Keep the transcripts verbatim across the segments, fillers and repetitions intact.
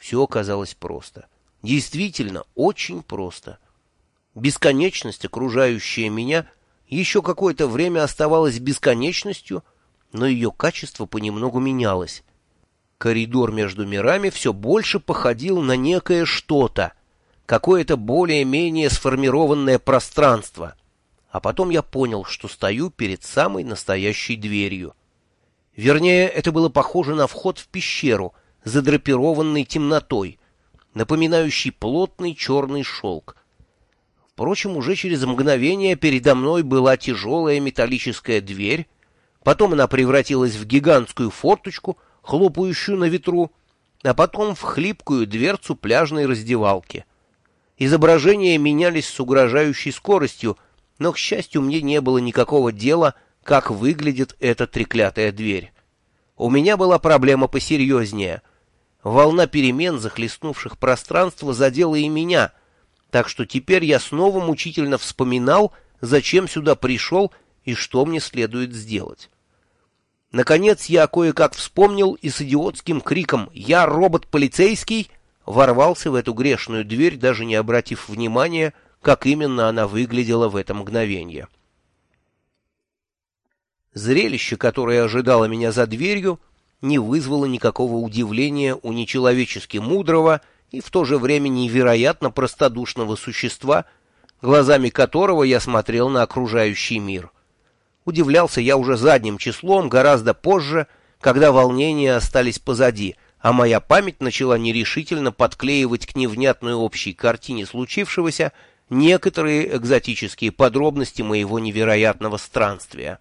Все оказалось просто. Действительно, очень просто. Бесконечность, окружающая меня, еще какое-то время оставалась бесконечностью, но ее качество понемногу менялось. Коридор между мирами все больше походил на некое что-то, какое-то более-менее сформированное пространство. А потом я понял, что стою перед самой настоящей дверью. Вернее, это было похоже на вход в пещеру, задрапированный темнотой, напоминающий плотный черный шелк. Впрочем, уже через мгновение передо мной была тяжелая металлическая дверь, потом она превратилась в гигантскую форточку, хлопающую на ветру, а потом в хлипкую дверцу пляжной раздевалки. Изображения менялись с угрожающей скоростью, но, к счастью, мне не было никакого дела, как выглядит эта треклятая дверь. У меня была проблема посерьезнее. Волна перемен, захлестнувших пространство, задела и меня, так что теперь я снова мучительно вспоминал, зачем сюда пришел и что мне следует сделать. Наконец я кое-как вспомнил и с идиотским криком «Я робот-полицейский!» ворвался в эту грешную дверь, даже не обратив внимания, как именно она выглядела в это мгновение. Зрелище, которое ожидало меня за дверью, не вызвало никакого удивления у нечеловечески мудрого и в то же время невероятно простодушного существа, глазами которого я смотрел на окружающий мир. Удивлялся я уже задним числом, гораздо позже, когда волнения остались позади, а моя память начала нерешительно подклеивать к невнятной общей картине случившегося некоторые экзотические подробности моего невероятного странствия.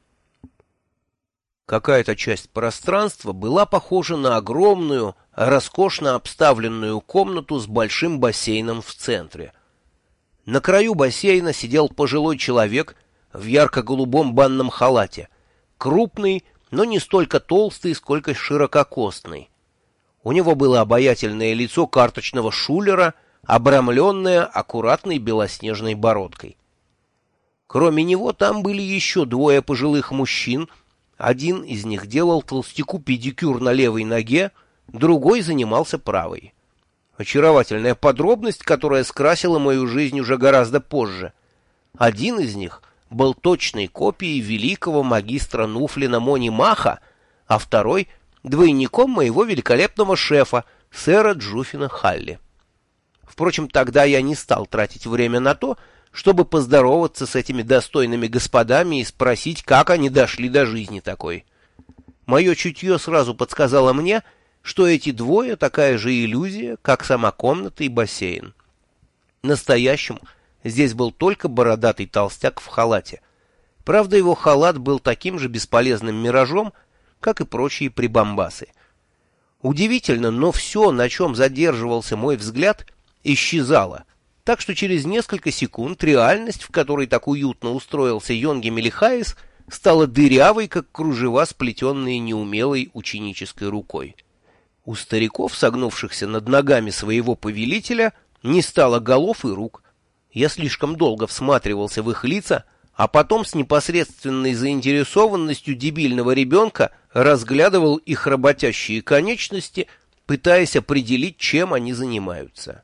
Какая-то часть пространства была похожа на огромную, роскошно обставленную комнату с большим бассейном в центре. На краю бассейна сидел пожилой человек в ярко-голубом банном халате, крупный, но не столько толстый, сколько ширококостный. У него было обаятельное лицо карточного шулера, обрамленное аккуратной белоснежной бородкой. Кроме него там были еще двое пожилых мужчин. Один из них делал толстяку педикюр на левой ноге, другой занимался правой. Очаровательная подробность, которая скрасила мою жизнь уже гораздо позже. Один из них был точной копией великого магистра Нуфлина Мони Маха, а второй — двойником моего великолепного шефа, сэра Джуфина Халли. Впрочем, тогда я не стал тратить время на то, чтобы поздороваться с этими достойными господами и спросить, как они дошли до жизни такой. Мое чутье сразу подсказало мне, что эти двое такая же иллюзия, как сама комната и бассейн. Настоящим здесь был только бородатый толстяк в халате. Правда, его халат был таким же бесполезным миражом, как и прочие прибамбасы. Удивительно, но все, на чем задерживался мой взгляд, исчезало, так что через несколько секунд реальность, в которой так уютно устроился Йонги Мелихаис, стала дырявой, как кружева, сплетенные неумелой ученической рукой. У стариков, согнувшихся над ногами своего повелителя, не стало голов и рук. Я слишком долго всматривался в их лица, а потом с непосредственной заинтересованностью дебильного ребенка разглядывал их работящие конечности, пытаясь определить, чем они занимаются.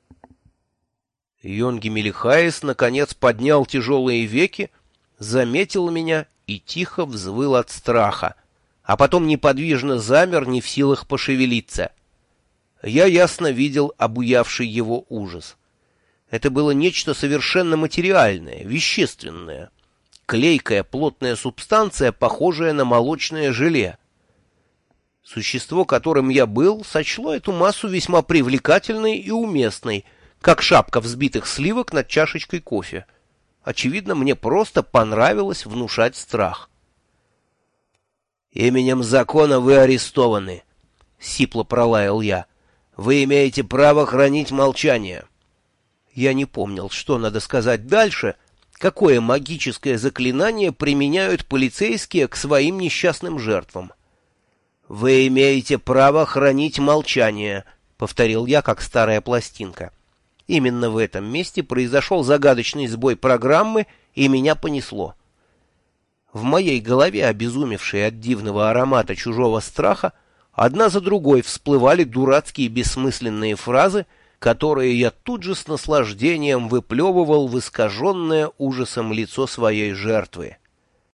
Йонги Мелихаис наконец поднял тяжелые веки, заметил меня и тихо взвыл от страха, а потом неподвижно замер, не в силах пошевелиться. Я ясно видел обуявший его ужас. Это было нечто совершенно материальное, вещественное. Клейкая плотная субстанция, похожая на молочное желе. Существо, которым я был, сочло эту массу весьма привлекательной и уместной, как шапка взбитых сливок над чашечкой кофе. Очевидно, мне просто понравилось внушать страх. «Именем закона вы арестованы», — сипло пролаял я. «Вы имеете право хранить молчание». Я не помнил, что надо сказать дальше, какое магическое заклинание применяют полицейские к своим несчастным жертвам. «Вы имеете право хранить молчание», — повторил я, как старая пластинка. Именно в этом месте произошел загадочный сбой программы, и меня понесло. В моей голове, обезумевшей от дивного аромата чужого страха, Одна за другой всплывали дурацкие бессмысленные фразы, которые я тут же с наслаждением выплевывал в искаженное ужасом лицо своей жертвы.